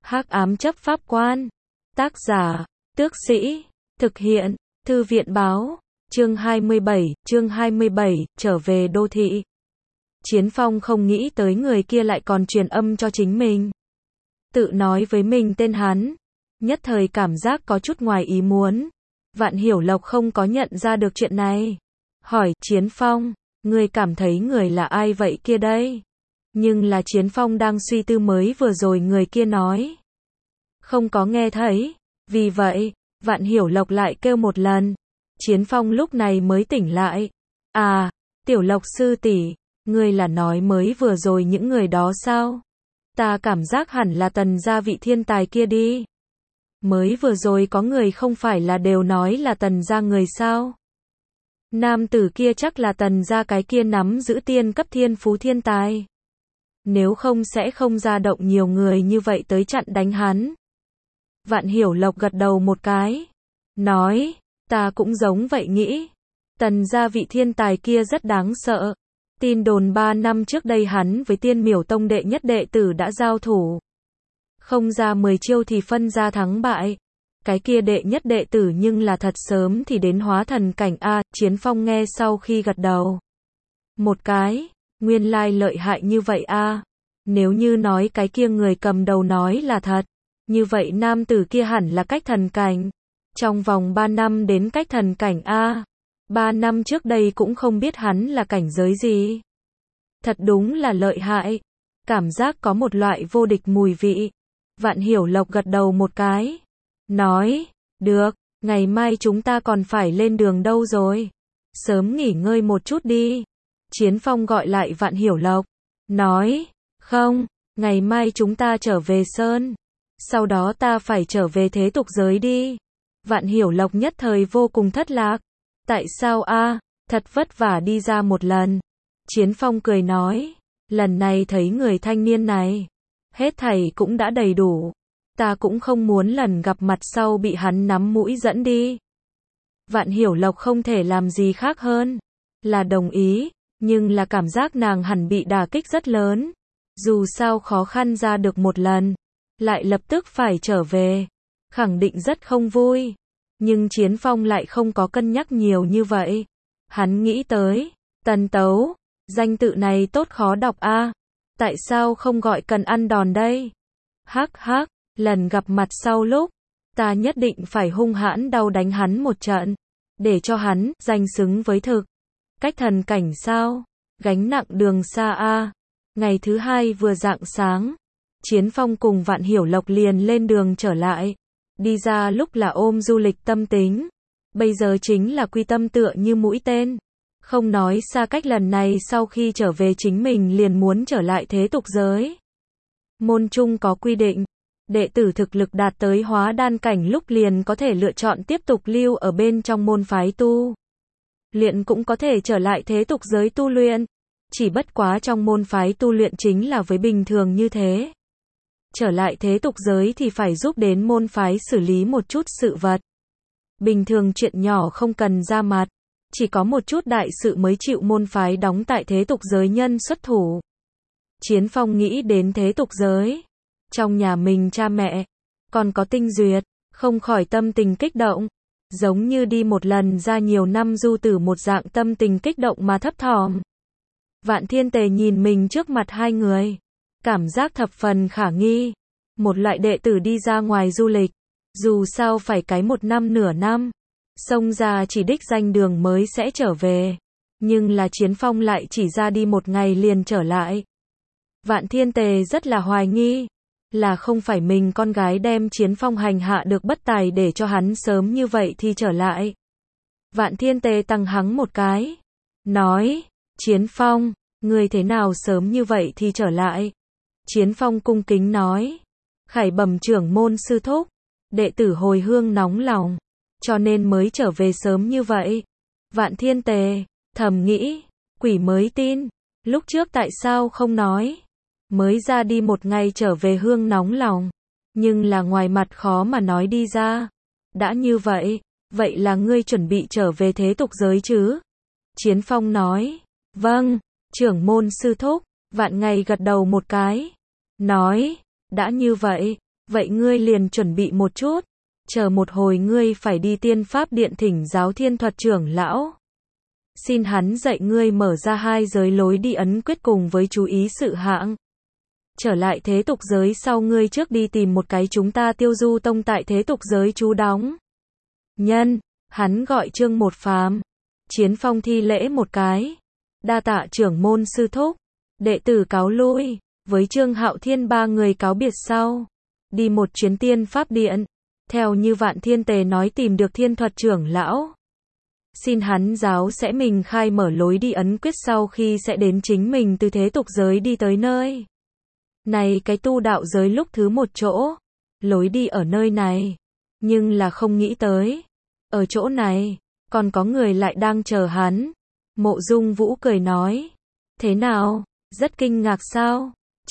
Hắc ám chấp pháp quan. Tác giả, Tước Sĩ. Thực hiện, Thư viện báo. Chương 27, trở về đô thị. Chiến Phong không nghĩ tới người kia lại còn truyền âm cho chính mình. Tự nói với mình tên hắn. Nhất thời cảm giác có chút ngoài ý muốn. Vạn Hiểu Lộc không có nhận ra được chuyện này. Hỏi, Chiến Phong, ngươi cảm thấy người là ai vậy kia đây? Nhưng là Chiến Phong đang suy tư mới vừa rồi người kia nói. Không có nghe thấy. Vì vậy, Vạn Hiểu Lộc lại kêu một lần. Chiến Phong lúc này mới tỉnh lại. À, Tiểu Lộc sư tỷ, ngươi là nói mới vừa rồi những người đó sao? Ta cảm giác hẳn là Tần gia vị thiên tài kia đi. Mới vừa rồi có người không phải là đều nói là Tần gia người sao? Nam tử kia chắc là Tần gia cái kia nắm giữ tiên cấp thiên phú thiên tài. Nếu không sẽ không ra động nhiều người như vậy tới chặn đánh hắn. Vạn Hiểu Lộc gật đầu một cái. Nói, ta cũng giống vậy nghĩ. Tần gia vị thiên tài kia rất đáng sợ. Tin đồn 3 năm trước đây hắn với Tiên Miểu Tông đệ nhất đệ tử đã giao thủ. Không ra 10 chiêu thì phân ra thắng bại. Cái kia đệ nhất đệ tử nhưng là thật sớm thì đến hóa thần cảnh A. Chiến Phong nghe sau khi gật đầu. Một cái, nguyên lai lợi hại như vậy A. Nếu như nói cái kia người cầm đầu nói là thật, như vậy nam tử kia hẳn là cách thần cảnh. Trong vòng 3 năm đến cách thần cảnh A. 3 năm trước đây cũng không biết hắn là cảnh giới gì. Thật đúng là lợi hại. Cảm giác có một loại vô địch mùi vị. Vạn Hiểu Lộc gật đầu một cái. Nói, được, ngày mai chúng ta còn phải lên đường đâu rồi. Sớm nghỉ ngơi một chút đi. Chiến Phong gọi lại Vạn Hiểu Lộc. Nói, không, ngày mai chúng ta trở về Sơn. Sau đó ta phải trở về thế tục giới đi. Vạn Hiểu Lộc nhất thời vô cùng thất lạc. Tại sao a? Thật vất vả đi ra một lần. Chiến Phong cười nói, lần này thấy người thanh niên này, hết thảy cũng đã đầy đủ. Ta cũng không muốn lần gặp mặt sau bị hắn nắm mũi dẫn đi. Vạn Hiểu Lộc không thể làm gì khác hơn là đồng ý, nhưng là cảm giác nàng hẳn bị đả kích rất lớn. Dù sao khó khăn ra được một lần, lại lập tức phải trở về, khẳng định rất không vui. Nhưng Chiến Phong lại không có cân nhắc nhiều như vậy. Hắn nghĩ tới, Tần Tấu, danh tự này tốt khó đọc a. Tại sao không gọi Cần Ăn Đòn đây? Hắc hắc, lần gặp mặt sau lúc, ta nhất định phải hung hãn đau đánh hắn một trận, để cho hắn danh xứng với thực. Cách thần cảnh sao? Gánh nặng đường xa a. Ngày thứ hai vừa rạng sáng, Chiến Phong cùng Vạn Hiểu Lộc liền lên đường trở lại. Đi ra lúc là ôm du lịch tâm tính, bây giờ chính là quy tâm tựa như mũi tên. Không nói xa cách lần này sau khi trở về chính mình liền muốn trở lại thế tục giới. Môn trung có quy định, đệ tử thực lực đạt tới hóa đan cảnh lúc liền có thể lựa chọn tiếp tục lưu ở bên trong môn phái tu luyện, cũng có thể trở lại thế tục giới tu luyện. Chỉ bất quá trong môn phái tu luyện chính là với bình thường như thế. Trở lại thế tục giới thì phải giúp đến môn phái xử lý một chút sự vật. Bình thường chuyện nhỏ không cần ra mặt, chỉ có một chút đại sự mới chịu môn phái đóng tại thế tục giới nhân xuất thủ. Chiến Phong nghĩ đến thế tục giới, trong nhà mình cha mẹ, còn có Tinh Duyệt, không khỏi tâm tình kích động. Giống như đi một lần ra nhiều năm du tử một dạng, tâm tình kích động mà thấp thỏm. Vạn Thiên Tề nhìn mình trước mặt hai người, cảm giác thập phần khả nghi. Một loại đệ tử đi ra ngoài du lịch, dù sao phải cái 1 năm nửa năm, xông ra chỉ đích danh đường mới sẽ trở về. Nhưng là Chiến Phong lại chỉ ra đi 1 ngày liền trở lại. Vạn Thiên Tề rất là hoài nghi, là không phải mình con gái đem Chiến Phong hành hạ được bất tài để cho hắn sớm như vậy thì trở lại. Vạn Thiên Tề tăng hắng một cái, nói, Chiến Phong, ngươi thế nào sớm như vậy thì trở lại? Chiến Phong cung kính nói, khải bẩm trưởng môn sư thúc, đệ tử hồi hương nóng lòng, cho nên mới trở về sớm như vậy. Vạn Thiên Tề thầm nghĩ, quỷ mới tin, lúc trước tại sao không nói? Mới ra đi 1 ngày trở về hương nóng lòng, nhưng là ngoài mặt khó mà nói đi ra. Đã như vậy, vậy là ngươi chuẩn bị trở về thế tục giới chứ? Chiến Phong nói, vâng, trưởng môn sư thúc. Vạn Ngày gật đầu một cái, nói, đã như vậy, Vậy ngươi liền chuẩn bị một chút. Chờ một hồi ngươi phải đi Tiên Pháp Điện thỉnh giáo Thiên Thuật trưởng lão. Xin hắn dạy ngươi mở ra hai giới lối đi ấn quyết cùng với chú ý sự hạng. Trở lại thế tục giới sau ngươi trước đi tìm một cái chúng ta Tiêu Du Tông tại thế tục giới trú đóng. Nhân, hắn gọi Trương Một Phàm. Chiến Phong thi lễ một cái. Đa tạ trưởng môn sư thúc. Đệ tử cáo lui, với Trương Hạo Thiên ba người cáo biệt sau. Đi một chuyến Tiên Pháp Điện. Theo như Vạn Thiên Tề nói tìm được Thiên Thuật trưởng lão. Xin hắn giáo sẽ mình khai mở lối đi ấn quyết sau khi sẽ đến chính mình từ thế tục giới đi tới nơi. Này cái tu đạo giới lúc thứ một chỗ. Lối đi ở nơi này. Nhưng là không nghĩ tới. Ở chỗ này, còn có người lại đang chờ hắn. Mộ Dung Vũ cười nói. Thế nào, rất kinh ngạc sao?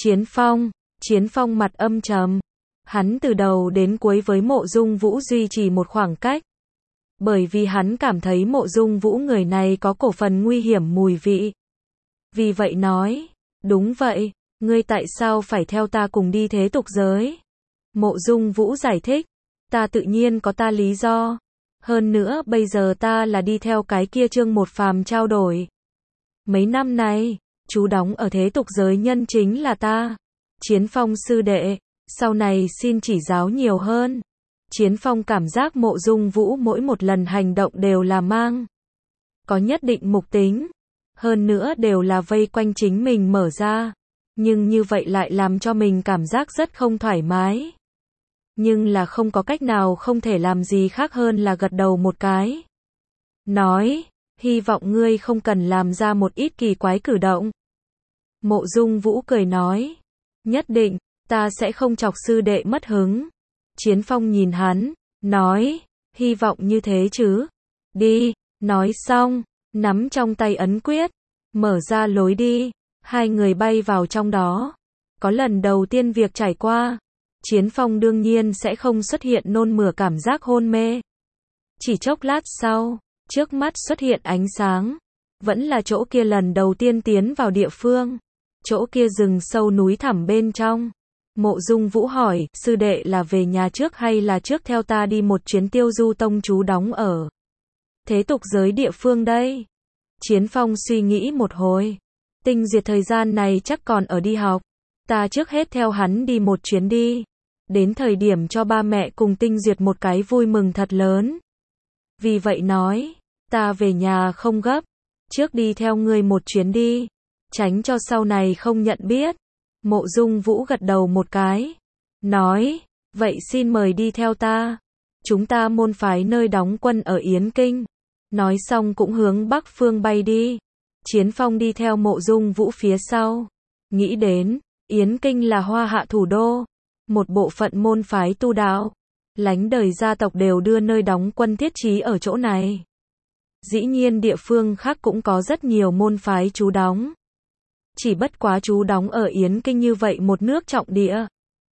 Chiến Phong mặt âm trầm. Hắn từ đầu đến cuối với Mộ Dung Vũ duy trì một khoảng cách. Bởi vì hắn cảm thấy Mộ Dung Vũ người này có cổ phần nguy hiểm mùi vị. Vì vậy nói, đúng vậy, ngươi tại sao phải theo ta cùng đi thế tục giới? Mộ Dung Vũ giải thích, ta tự nhiên có ta lý do. Hơn nữa bây giờ ta là đi theo cái kia Trương Một Phàm trao đổi. Mấy năm nay, chú đóng ở thế tục giới nhân chính là ta. Chiến Phong sư đệ, sau này xin chỉ giáo nhiều hơn. Chiến Phong cảm giác Mộ Dung Vũ mỗi một lần hành động đều là mang. Có nhất định mục tính. Hơn nữa đều là vây quanh chính mình mở ra. Nhưng như vậy lại làm cho mình cảm giác rất không thoải mái. Nhưng là không có cách nào không thể làm gì khác hơn là gật đầu một cái. Nói, hy vọng ngươi không cần làm ra một ít kỳ quái cử động. Mộ Dung Vũ cười nói, nhất định, ta sẽ không chọc sư đệ mất hứng. Chiến Phong nhìn hắn, nói, hy vọng như thế chứ. Đi, nói xong, nắm trong tay ấn quyết, mở ra lối đi, hai người bay vào trong đó. Có lần đầu tiên việc trải qua, Chiến Phong đương nhiên sẽ không xuất hiện nôn mửa cảm giác hôn mê. Chỉ chốc lát sau, trước mắt xuất hiện ánh sáng. Vẫn là chỗ kia lần đầu tiên tiến vào địa phương. Chỗ kia rừng sâu núi thẳm bên trong. Mộ Dung Vũ hỏi, sư đệ là về nhà trước hay là trước theo ta đi một chuyến Tiêu Du Tông chú đóng ở thế tục giới địa phương đây? Chiến Phong suy nghĩ một hồi. Tinh Diệt thời gian này chắc còn ở đi học. Ta trước hết theo hắn đi một chuyến đi. Đến thời điểm cho ba mẹ cùng Tinh Diệt một cái vui mừng thật lớn. Vì vậy nói, ta về nhà không gấp. Trước đi theo ngươi một chuyến đi. Tránh cho sau này không nhận biết. Mộ Dung Vũ gật đầu một cái. Nói, vậy xin mời đi theo ta. Chúng ta môn phái nơi đóng quân ở Yến Kinh. Nói xong cũng hướng Bắc phương bay đi. Chiến Phong đi theo Mộ Dung Vũ phía sau. Nghĩ đến, Yến Kinh là Hoa Hạ thủ đô. Một bộ phận môn phái tu đạo. Lánh đời gia tộc đều đưa nơi đóng quân thiết trí ở chỗ này. Dĩ nhiên địa phương khác cũng có rất nhiều môn phái trú đóng. Chỉ bất quá trú đóng ở Yến Kinh như vậy một nước trọng địa.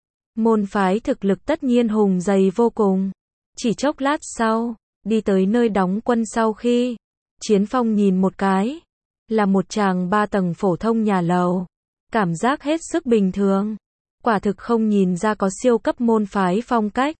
Môn phái thực lực tất nhiên hùng dày vô cùng. Chỉ chốc lát sau, đi tới nơi đóng quân sau khi, Chiến Phong nhìn một cái, là một tràng 3 tầng phổ thông nhà lầu. Cảm giác hết sức bình thường. Quả thực không nhìn ra có siêu cấp môn phái phong cách.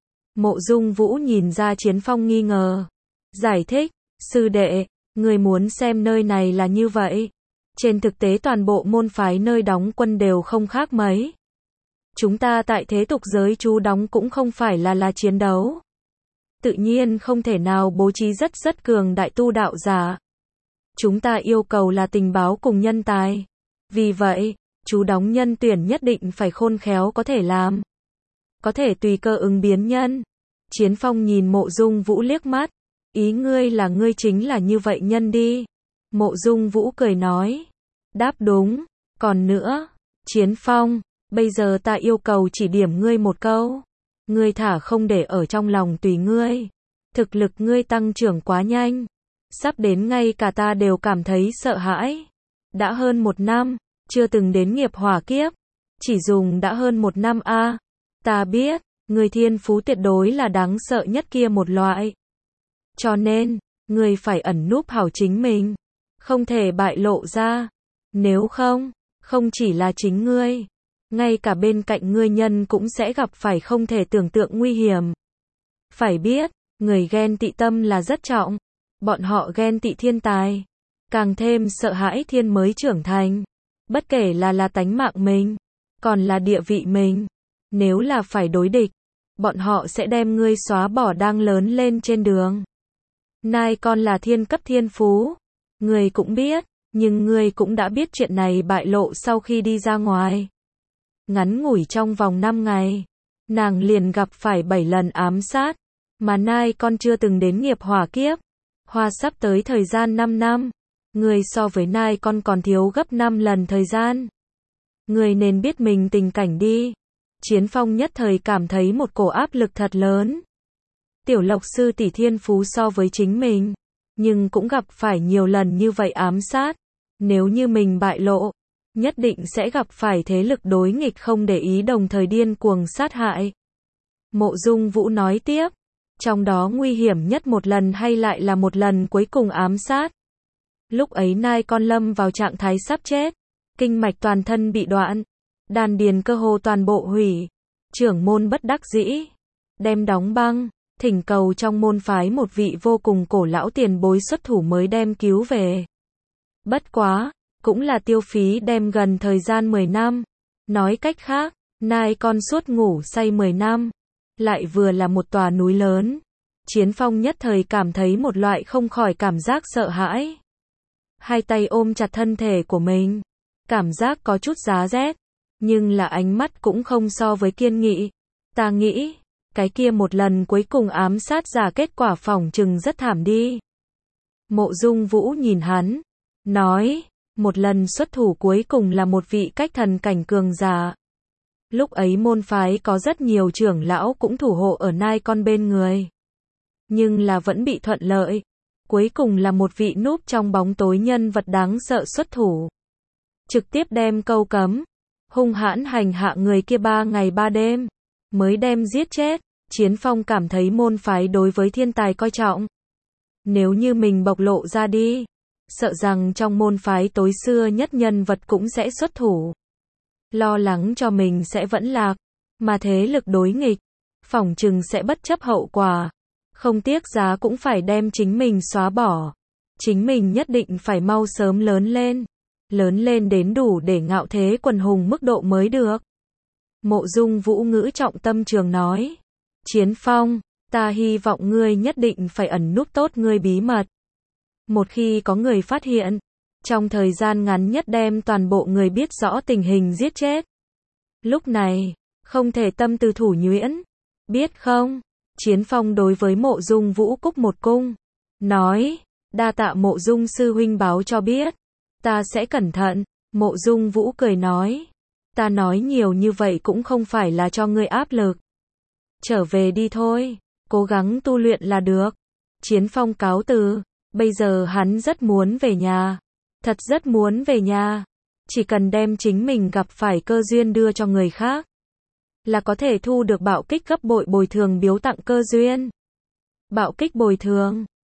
Mộ Dung Vũ nhìn ra Chiến Phong nghi ngờ. Giải thích, sư đệ, người muốn xem nơi này là như vậy. Trên thực tế toàn bộ môn phái nơi đóng quân đều không khác mấy. Chúng ta tại thế tục giới trú đóng cũng không phải là chiến đấu. Tự nhiên không thể nào bố trí rất cường đại tu đạo giả. Chúng ta yêu cầu là tình báo cùng nhân tài. Vì vậy, trú đóng nhân tuyển nhất định phải khôn khéo có thể làm. Có thể tùy cơ ứng biến nhân. Chiến Phong nhìn Mộ Dung Vũ liếc mắt. Ý ngươi là ngươi chính là như vậy nhân đi. Mộ Dung Vũ cười nói. Đáp đúng. Còn nữa, Chiến Phong, bây giờ ta yêu cầu chỉ điểm ngươi một câu. Ngươi thả không để ở trong lòng tùy ngươi. Thực lực ngươi tăng trưởng quá nhanh. Sắp đến ngay cả ta đều cảm thấy sợ hãi. Đã hơn 1 năm, chưa từng đến nghiệp hỏa kiếp. Chỉ dùng đã hơn 1 năm a. Ta biết, ngươi thiên phú tuyệt đối là đáng sợ nhất kia một loại. Cho nên, ngươi phải ẩn núp hảo chính mình. Không thể bại lộ ra. Nếu không, không chỉ là chính ngươi, ngay cả bên cạnh ngươi nhân cũng sẽ gặp phải không thể tưởng tượng nguy hiểm. Phải biết, người ghen tị tâm là rất trọng. Bọn họ ghen tị thiên tài, càng thêm sợ hãi thiên mới trưởng thành. Bất kể là tánh mạng mình, còn là địa vị mình. Nếu là phải đối địch, bọn họ sẽ đem ngươi xóa bỏ đang lớn lên trên đường. Nai con là thiên cấp thiên phú. Ngươi cũng biết, nhưng ngươi cũng đã biết chuyện này bại lộ sau khi đi ra ngoài. Ngắn ngủi trong vòng 5 ngày, nàng liền gặp phải 7 lần ám sát, mà Nai con chưa từng đến nghiệp hỏa kiếp. Hoa sắp tới thời gian 5 năm, ngươi so với Nai con còn thiếu gấp 5 lần thời gian. Ngươi nên biết mình tình cảnh đi. Chiến Phong nhất thời cảm thấy một cổ áp lực thật lớn. Tiểu Lộc sư tỷ thiên phú so với chính mình, nhưng cũng gặp phải nhiều lần như vậy ám sát. Nếu như mình bại lộ, nhất định sẽ gặp phải thế lực đối nghịch không để ý đồng thời điên cuồng sát hại. Mộ Dung Vũ nói tiếp, trong đó nguy hiểm nhất một lần hay lại là một lần cuối cùng ám sát. Lúc ấy Nai con lâm vào trạng thái sắp chết, kinh mạch toàn thân bị đoạn, đan điền cơ hồ toàn bộ hủy. Trưởng môn bất đắc dĩ, đem đóng băng, thỉnh cầu trong môn phái một vị vô cùng cổ lão tiền bối xuất thủ mới đem cứu về. Bất quá, cũng là tiêu phí đem gần thời gian 10 năm. Nói cách khác, Nai con suốt ngủ say 10 năm, lại vừa là một tòa núi lớn. Chiến Phong nhất thời cảm thấy một loại không khỏi cảm giác sợ hãi. Hai tay ôm chặt thân thể của mình, cảm giác có chút giá rét, nhưng là ánh mắt cũng không so với kiên nghị. Ta nghĩ, cái kia một lần cuối cùng ám sát giả kết quả phỏng chừng rất thảm đi. Mộ Dung Vũ nhìn hắn, nói, một lần xuất thủ cuối cùng là một vị cách thần cảnh cường giả. Lúc ấy môn phái có rất nhiều trưởng lão cũng thủ hộ ở Nai con bên người. Nhưng là vẫn bị thuận lợi. Cuối cùng là một vị núp trong bóng tối nhân vật đáng sợ xuất thủ. Trực tiếp đem câu cấm, hung hãn hành hạ người kia 3 ngày 3 đêm, mới đem giết chết. Chiến Phong cảm thấy môn phái đối với thiên tài coi trọng. Nếu như mình bộc lộ ra đi, sợ rằng trong môn phái tối xưa nhất nhân vật cũng sẽ xuất thủ. Lo lắng cho mình sẽ vẫn lạc, mà thế lực đối nghịch, phỏng chừng sẽ bất chấp hậu quả. Không tiếc giá cũng phải đem chính mình xóa bỏ. Chính mình nhất định phải mau sớm lớn lên đến đủ để ngạo thế quần hùng mức độ mới được. Mộ Dung Vũ ngữ trọng tâm trường nói, Chiến Phong, ta hy vọng ngươi nhất định phải ẩn núp tốt ngươi bí mật. Một khi có người phát hiện, trong thời gian ngắn nhất đem toàn bộ người biết rõ tình hình giết chết. Lúc này, không thể tâm tư thủ nhuyễn, biết không? Chiến Phong đối với Mộ Dung Vũ cúc một cung, nói, đa tạ Mộ Dung sư huynh báo cho biết, ta sẽ cẩn thận. Mộ Dung Vũ cười nói, ta nói nhiều như vậy cũng không phải là cho ngươi áp lực. Trở về đi thôi, cố gắng tu luyện là được. Chiến Phong cáo từ, bây giờ hắn rất muốn về nhà, thật rất muốn về nhà. Chỉ cần đem chính mình gặp phải cơ duyên đưa cho người khác, là có thể thu được bạo kích gấp bội bồi thường biếu tặng cơ duyên. Bạo kích bồi thường.